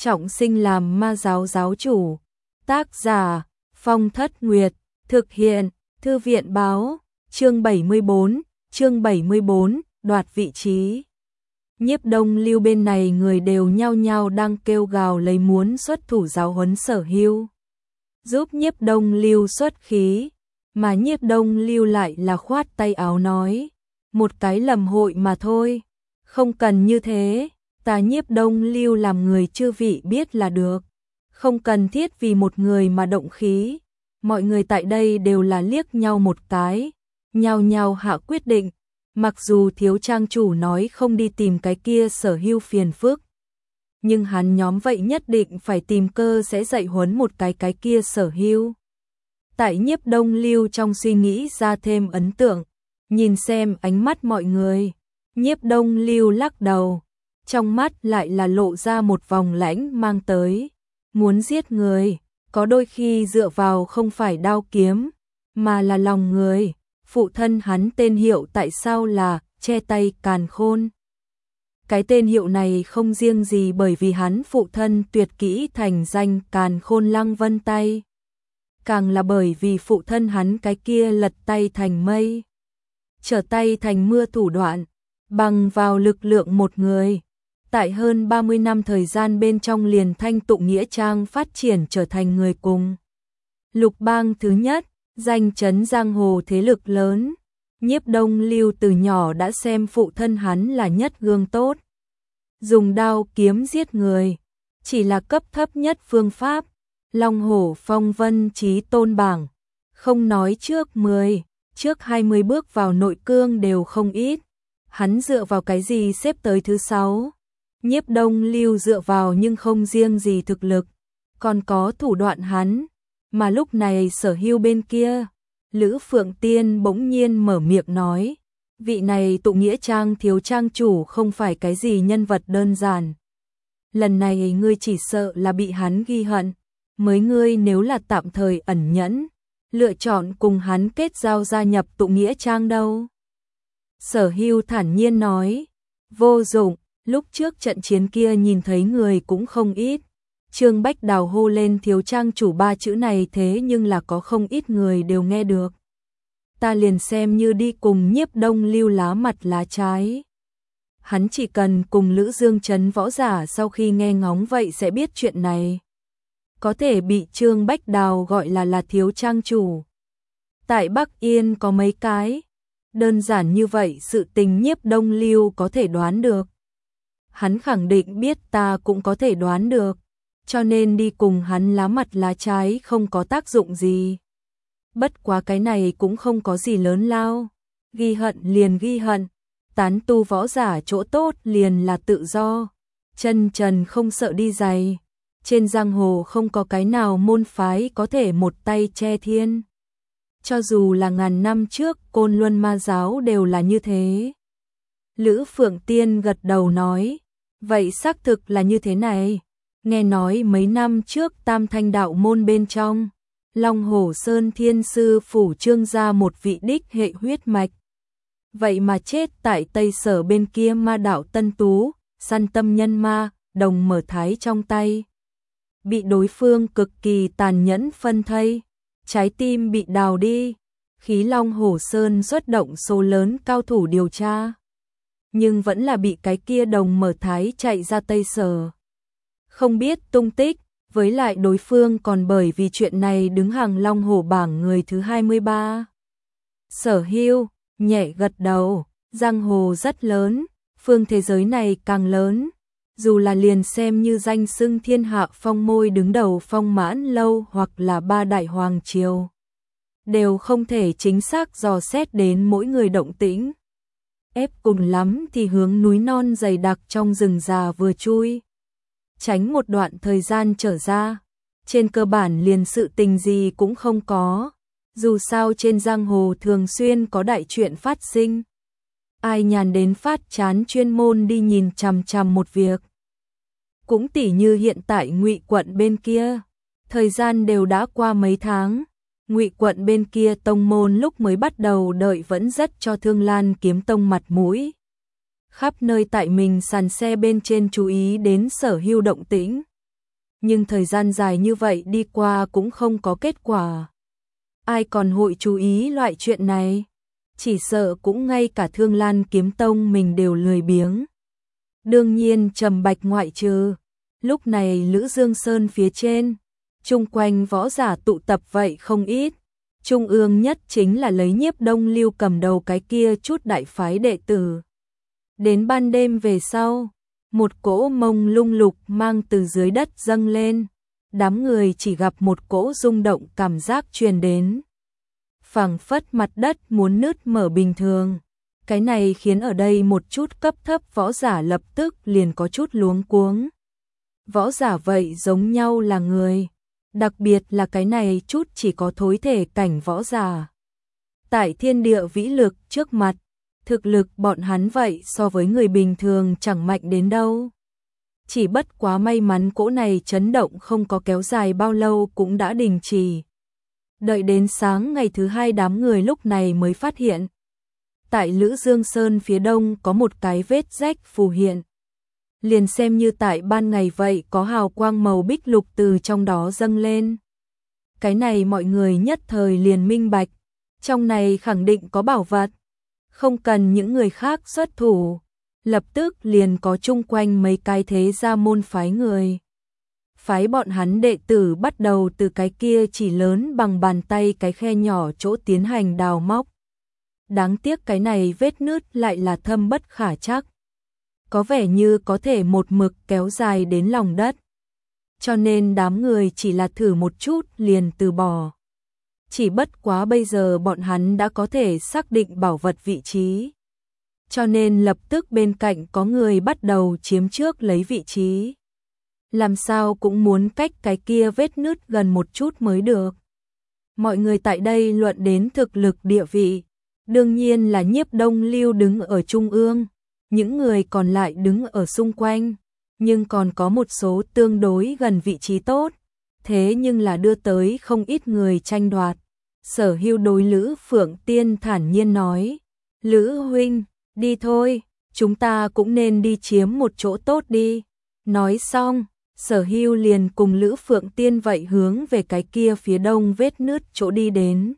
trọng sinh làm ma giáo giáo chủ. Tác giả Phong Thất Nguyệt, thực hiện Thư viện Báo. Chương 74, đoạt vị trí. Nhiếp Đông Lưu bên này người đều nhao nhao đang kêu gào lấy muốn xuất thủ giáo huấn Sở Hưu, giúp Nhiếp Đông Lưu xuất khí, mà Nhiếp Đông Lưu lại là khoát tay áo nói, một cái lầm hội mà thôi, không cần như thế, ta Nhiếp Đông Lưu làm người chư vị biết là được, không cần thiết vì một người mà động khí. Mọi người tại đây đều là liếc nhau một cái, nhao nhao hạ quyết định, mặc dù thiếu trang chủ nói không đi tìm cái kia Sở Hưu phiền phức, nhưng hắn nhóm vậy nhất định phải tìm cơ sẽ dạy huấn một cái kia Sở Hưu. Tại Nhiếp Đông Lưu trong suy nghĩ ra thêm ấn tượng, nhìn xem ánh mắt mọi người, Nhiếp Đông Lưu lắc đầu, trong mắt lại là lộ ra một vòng lãnh mang tới, muốn giết người, có đôi khi dựa vào không phải đao kiếm, mà là lòng người. Phụ thân hắn tên hiệu tại sao là Che Tay Càn Khôn. Cái tên hiệu này không riêng gì bởi vì hắn phụ thân tuyệt kỹ thành danh Càn Khôn Lăng Vân Tay, càng là bởi vì phụ thân hắn cái kia lật tay thành mây, trở tay thành mưa thủ đoạn, bằng vào lực lượng một người. Tại hơn 30 năm thời gian bên trong liền thanh tụng nghĩa trang phát triển trở thành người cùng Lục Bang thứ nhất, danh chấn giang hồ thế lực lớn. Nhiếp Đông Lưu từ nhỏ đã xem phụ thân hắn là nhất gương tốt. Dùng đao kiếm giết người, chỉ là cấp thấp nhất phương pháp. Long Hổ Phong Vân Chí Tôn bảng, không nói trước 10, trước 20 bước vào nội cương đều không ít. Hắn dựa vào cái gì xếp tới thứ 6? Nhiếp Đông Lưu dựa vào nhưng không riêng gì thực lực, còn có thủ đoạn hắn. Mà lúc này Sở Hưu bên kia, Lữ Phượng Tiên bỗng nhiên mở miệng nói, vị này tụ nghĩa trang thiếu trang chủ không phải cái gì nhân vật đơn giản. Lần này ngươi chỉ sợ là bị hắn ghi hận, mới ngươi nếu là tạm thời ẩn nhẫn, lựa chọn cùng hắn kết giao gia nhập tụ nghĩa trang đâu. Sở Hưu thản nhiên nói, vô dụng, lúc trước trận chiến kia nhìn thấy người cũng không ít. Trương Bách Đào hô lên thiếu trang chủ 3 chữ này thế nhưng là có không ít người đều nghe được. Ta liền xem như đi cùng Nhiếp Đông Lưu lá mặt lá trái. Hắn chỉ cần cùng Lữ Dương Trấn võ giả sau khi nghe ngóng vậy sẽ biết chuyện này. Có thể bị Trương Bách Đào gọi là thiếu trang chủ. Tại Bắc Yên có mấy cái. Đơn giản như vậy sự tình Nhiếp Đông Lưu có thể đoán được. Hắn khẳng định biết ta cũng có thể đoán được. Cho nên đi cùng hắn lá mặt lá trái không có tác dụng gì. Bất quá cái này cũng không có gì lớn lao. Ghi hận liền ghi hận. Tán tu võ giả chỗ tốt liền là tự do. Chân trần không sợ đi giày. Trên giang hồ không có cái nào môn phái có thể một tay che thiên. Cho dù là ngàn năm trước Côn Luân Ma giáo đều là như thế. Lữ Phượng Tiên gật đầu nói. Vậy xác thực là như thế này. Nghe nói mấy năm trước Tam Thanh đạo môn bên trong, Long Hổ Sơn Thiên Sư phủ trương ra một vị đích hệ huyết mạch. Vậy mà chết tại Tây Sở bên kia ma đạo Tân Tú, săn tâm nhân ma, đồng mở thái trong tay. Bị đối phương cực kỳ tàn nhẫn phân thây, trái tim bị đào đi, khí Long Hổ Sơn xuất động số lớn cao thủ điều tra. Nhưng vẫn là bị cái kia đồng mở thái chạy ra Tây Sở. Không biết tung tích, với lại đối phương còn bởi vì chuyện này đứng hàng Long Hổ bảng người thứ 23. Sở Hưu, nhẹ gật đầu, giang hồ rất lớn, phương thế giới này càng lớn. Dù là liền xem như danh xưng thiên hạ phong môi đứng đầu Phong Mãn Lâu hoặc là 3 đại hoàng triều, đều không thể chính xác dò xét đến mỗi người động tĩnh. Ép cùng lắm thì hướng núi non dày đặc trong rừng già vừa chui. Tránh một đoạn thời gian trở ra, trên cơ bản liền sự tình gì cũng không có, dù sao trên giang hồ thường xuyên có đại chuyện phát sinh. Ai nhàn đến phát chán chuyên môn đi nhìn chằm chằm một việc. Cũng tỉ như hiện tại Ngụy quận bên kia, thời gian đều đã qua mấy tháng, Ngụy quận bên kia tông môn lúc mới bắt đầu đợi vẫn rất cho Thương Lan Kiếm Tông mặt mũi. Khắp nơi tại mình sàn xe bên trên chú ý đến Sở Hưu động tĩnh. nhưng thời gian dài như vậy đi qua cũng không có kết quả. Ai còn hội chú ý loại chuyện này? Chỉ sợ cũng ngay cả Thương Lan Kiếm Tông mình đều lười biếng. Đương nhiên Trầm Bạch ngoại trừ. Lúc này Lữ Dương Sơn phía trên, chung quanh võ giả tụ tập vậy không ít. Trung ương nhất chính là lấy Nhiếp Đông Lưu cầm đầu cái kia chút đại phái đệ tử. Đến ban đêm về sau, một cỗ mông lung lục mang từ dưới đất dâng lên. Đám người chỉ gặp một cỗ rung động cảm giác truyền đến. Phảng phất mặt đất muốn nứt mở bình thường. Cái này khiến ở đây một chút cấp thấp võ giả lập tức liền có chút luống cuống. Võ giả vậy giống nhau là người, đặc biệt là cái này chút chỉ có thối thể cảnh võ giả. Tại thiên địa vĩ lực trước mặt, thực lực bọn hắn vậy so với người bình thường chẳng mạnh đến đâu. Chỉ bất quá may mắn cỗ này chấn động không có kéo dài bao lâu cũng đã đình chỉ. Đợi đến sáng ngày thứ hai đám người lúc này mới phát hiện. Tại Lữ Dương Sơn phía đông có một cái vết rách phù hiện. Liền xem như tại ban ngày vậy có hào quang màu bích lục từ trong đó dâng lên. Cái này mọi người nhất thời liền minh bạch. Trong này khẳng định có bảo vật. Không cần những người khác xuất thủ. Lập tức liền có chung quanh mấy cái thế gia môn phái người. Phái bọn hắn đệ tử bắt đầu từ cái kia chỉ lớn bằng bàn tay cái khe nhỏ chỗ tiến hành đào móc. Đáng tiếc cái này vết nứt lại là thâm bất khả trắc. Có vẻ như có thể một mực kéo dài đến lòng đất. Cho nên đám người chỉ là thử một chút liền từ bỏ. Chỉ bất quá bây giờ bọn hắn đã có thể xác định bảo vật vị trí. Cho nên lập tức bên cạnh có người bắt đầu chiếm trước lấy vị trí. Làm sao cũng muốn cách cái kia vết nứt gần một chút mới được. Mọi người tại đây luận đến thực lực địa vị. Đương nhiên là Nhiếp Đông Lưu đứng ở trung ương. Những người còn lại đứng ở xung quanh. Nhưng còn có một số tương đối gần vị trí tốt. Thế nhưng là đưa tới không ít người tranh đoạt. Sở Hưu đối Lữ Phượng Tiên thản nhiên nói. Lữ huynh, đi thôi, chúng ta cũng nên đi chiếm một chỗ tốt đi. Nói xong, Sở Hưu liền cùng Lữ Phượng Tiên vậy hướng về cái kia phía đông vết nứt chỗ đi đến.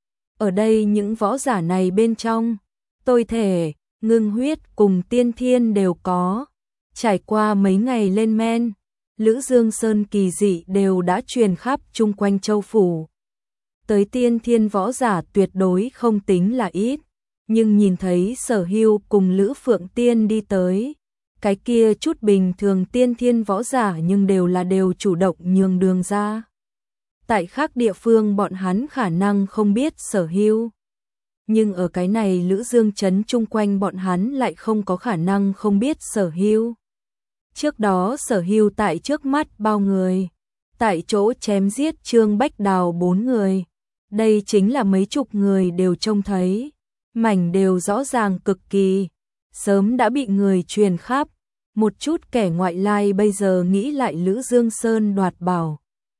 Ở đây những võ giả này bên trong, tôi thể, ngưng huyết cùng tiên thiên đều có. Trải qua mấy ngày lên men, Lữ Dương Sơn kỳ dị đều đã truyền khắp chung quanh châu phủ. Tới tiên thiên võ giả tuyệt đối không tính là ít, nhưng nhìn thấy Sở Hưu cùng Lữ Phượng Tiên đi tới, cái kia chút bình thường tiên thiên võ giả nhưng đều chủ động nhường đường ra. Tại khác địa phương bọn hắn khả năng không biết Sở Hưu, nhưng ở cái này Lữ Dương trấn chung quanh bọn hắn lại không có khả năng không biết Sở Hưu. Trước đó Sở Hưu tại trước mắt bao người, tại chỗ chém giết Trương Bách Đào 4 người. Đây chính là mấy chục người đều trông thấy, mảnh đều rõ ràng cực kỳ, sớm đã bị người truyền khắp. Một chút kẻ ngoại lai bây giờ nghĩ lại Lữ Dương Sơn đoạt bảo.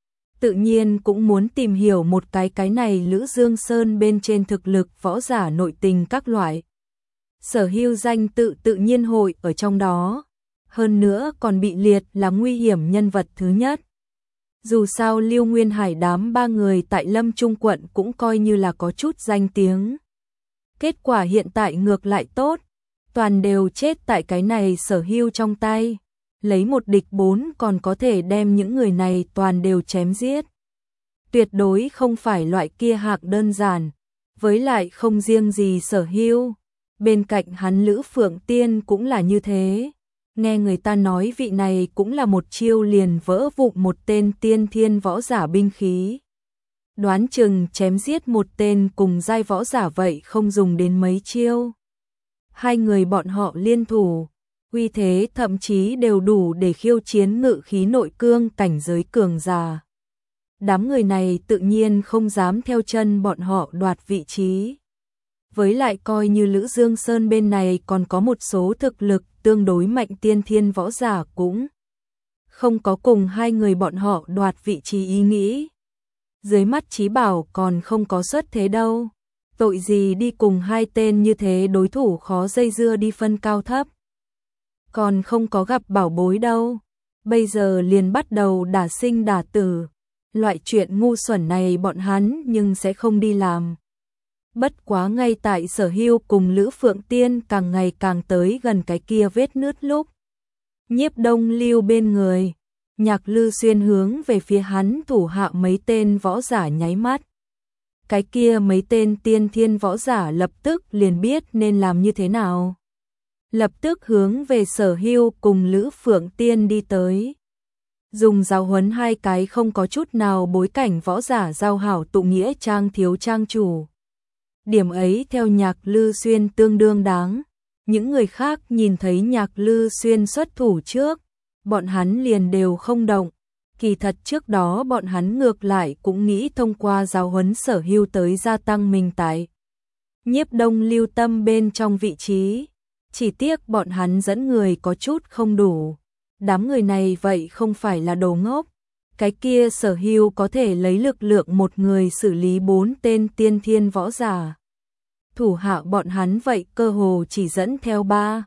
Tự nhiên cũng muốn tìm hiểu một cái này Lữ Dương Sơn bên trên thực lực võ giả nội tình các loại. Sở Hưu danh tự nhiên hội ở trong đó, hơn nữa còn bị liệt là nguy hiểm nhân vật thứ nhất. Dù sao Lưu Nguyên Hải đám 3 người tại Lâm Trung quận cũng coi như là có chút danh tiếng. Kết quả hiện tại ngược lại tốt, toàn đều chết tại cái này Sở Hưu trong tay. Lấy 1 địch 4 còn có thể đem những người này toàn đều chém giết. Tuyệt đối không phải loại kia hạng đơn giản, với lại không riêng gì Sở Hưu. Bên cạnh hắn Lữ Phượng Tiên cũng là như thế. Nghe người ta nói vị này cũng là một chiêu liền vỡ vụn một tên tiên thiên võ giả binh khí. Đoán chừng chém giết một tên cùng giai võ giả vậy không dùng đến mấy chiêu. Hai người bọn họ liên thủ, uy thế thậm chí đều đủ để khiêu chiến ngự khí nội cương cảnh giới cường giả. Đám người này tự nhiên không dám theo chân bọn họ đoạt vị trí. Với lại coi như Lữ Dương Sơn bên này còn có một số thực lực tương đối mạnh tiên thiên võ giả cũng không có cùng hai người bọn họ đoạt vị trí ý nghĩ. Dưới mắt Chí Bảo còn không có xuất thế đâu. Tội gì đi cùng hai tên như thế đối thủ khó dây dưa đi phân cao thấp. Còn không có gặp bảo bối đâu. bây giờ liền bắt đầu đả sinh đả tử. Loại chuyện ngu xuẩn này bọn hắn nhưng sẽ không đi làm. Bất quá ngay tại Sở Hưu cùng Lữ Phượng Tiên càng ngày càng tới gần cái kia vết nứt lúc. Nhiếp Đông Lưu bên người, Nhạc Lư Xuyên hướng về phía hắn thủ hạ mấy tên võ giả nháy mắt. Cái kia mấy tên tiên thiên võ giả lập tức liền biết nên làm như thế nào. Lập tức hướng về Sở Hưu cùng Lữ Phượng Tiên đi tới. Dùng giáo huấn hai cái không có chút nào bối cảnh võ giả giao hảo tụ nghĩa trang thiếu trang chủ. Điểm ấy theo Nhạc Lư Xuyên tương đương đáng. Những người khác nhìn thấy Nhạc Lư Xuyên xuất thủ trước, bọn hắn liền đều không động. Kỳ thật trước đó bọn hắn ngược lại cũng nghĩ thông qua giáo huấn Sở Hưu tới gia tăng mình tại Nhiếp Đông Lưu tâm bên trong vị trí. Chỉ tiếc bọn hắn dẫn người có chút không đủ. Đám người này vậy không phải là đồ ngốc. Cái kia Sở Hưu có thể lấy lực lượng một người xử lý 4 tên tiên thiên võ giả. Thủ hạ bọn hắn vậy cơ hồ chỉ dẫn theo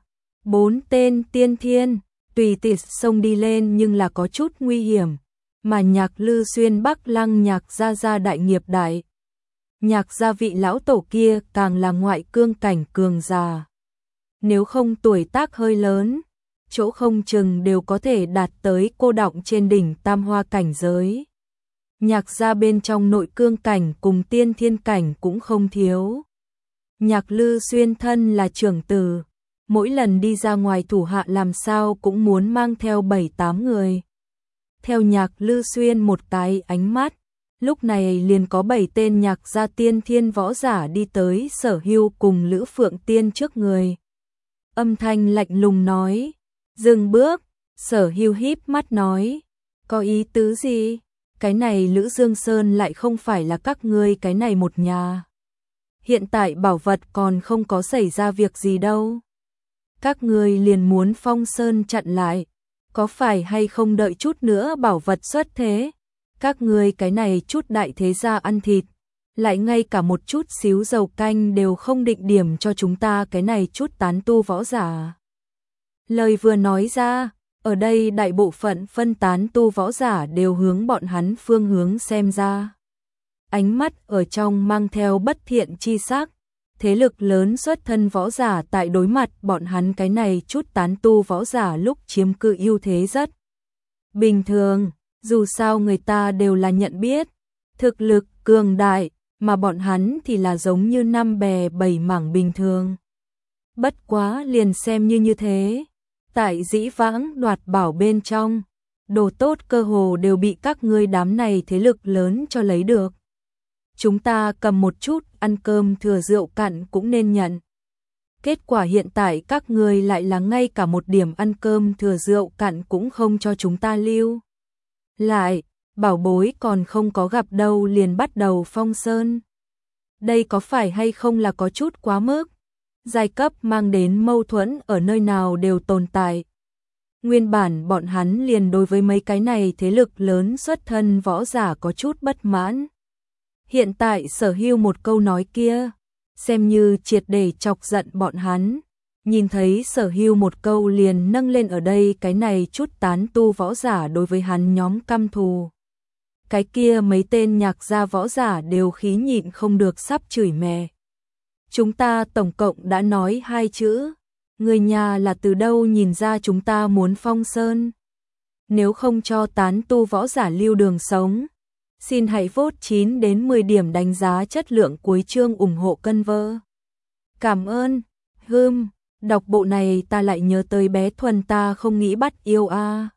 4 tên tiên thiên, tùy tiện xông đi lên nhưng là có chút nguy hiểm. Mà Nhạc Lư Xuyên Bắc Lăng Nhạc gia đại nghiệp đại. Nhạc gia vị lão tổ kia càng là ngoại cương cảnh cường già. Nếu không tuổi tác hơi lớn, chỗ không chừng đều có thể đạt tới cô đọng trên đỉnh tam hoa cảnh giới. Nhạc gia bên trong nội cương cảnh cùng tiên thiên cảnh cũng không thiếu. Nhạc Lư Xuyên thân là trưởng tử, mỗi lần đi ra ngoài thủ hạ làm sao cũng muốn mang theo 7-8 người. Theo Nhạc Lư Xuyên một cái ánh mắt, lúc này liền có 7 tên Nhạc gia tiên thiên võ giả đi tới Sở Hưu cùng Lữ Phượng Tiên trước người. Âm thanh lạnh lùng nói, dừng bước. Sở Hưu híp mắt nói, có ý tứ gì? Cái này Lữ Dương Sơn lại không phải là các ngươi cái này một nhà. Hiện tại bảo vật còn không có xảy ra việc gì đâu. Các ngươi liền muốn Phong Sơn chặn lại, có phải hay không đợi chút nữa bảo vật xuất thế? Các ngươi cái này chút đại thế gia ăn thịt, lại ngay cả một chút xíu dầu canh đều không định điểm cho chúng ta cái này chút tán tu võ giả. Lời vừa nói ra, ở đây đại bộ phận phân tán tu võ giả đều hướng bọn hắn phương hướng xem ra. Ánh mắt ở trong mang theo bất thiện chi sắc, thế lực lớn xuất thân võ giả tại đối mặt bọn hắn cái này chút tán tu võ giả lúc chiếm cự ưu thế rất bình thường, dù sao người ta đều là nhận biết, thực lực cường đại, mà bọn hắn thì là giống như năm bè bảy mảng bình thường. Bất quá liền xem như thế, tại dĩ vãng đoạt bảo bên trong, đồ tốt cơ hồ đều bị các ngươi đám này thế lực lớn cho lấy được. Chúng ta cầm một chút ăn cơm thừa rượu cạn cũng nên nhận. Kết quả hiện tại các ngươi lại là ngay cả một điểm ăn cơm thừa rượu cạn cũng không cho chúng ta lưu. Lại, bảo bối còn không có gặp đâu liền bắt đầu Phong Sơn. Đây có phải hay không là có chút quá mức? Giai cấp mang đến mâu thuẫn ở nơi nào đều tồn tại. Nguyên bản bọn hắn liền đối với mấy cái này thế lực lớn xuất thân võ giả có chút bất mãn. Hiện tại Sở Hưu một câu nói kia, xem như triệt để chọc giận bọn hắn. Nhìn thấy Sở Hưu một câu liền nâng lên ở đây cái này chút tán tu võ giả đối với hắn nhóm căm thù. Cái kia mấy tên Nhạc gia võ giả đều khí nhịn không được sắp chửi mẹ. Chúng ta tổng cộng đã nói 2 chữ, người nhà là từ đâu nhìn ra chúng ta muốn Phong Sơn. Nếu không cho tán tu võ giả lưu đường sống, xin hãy vote 9 đến 10 điểm đánh giá chất lượng cuối chương ủng hộ cân vơ. Cảm ơn. Đọc bộ này ta lại nhớ tới bé Thuần ta không nghĩ bắt yêu a.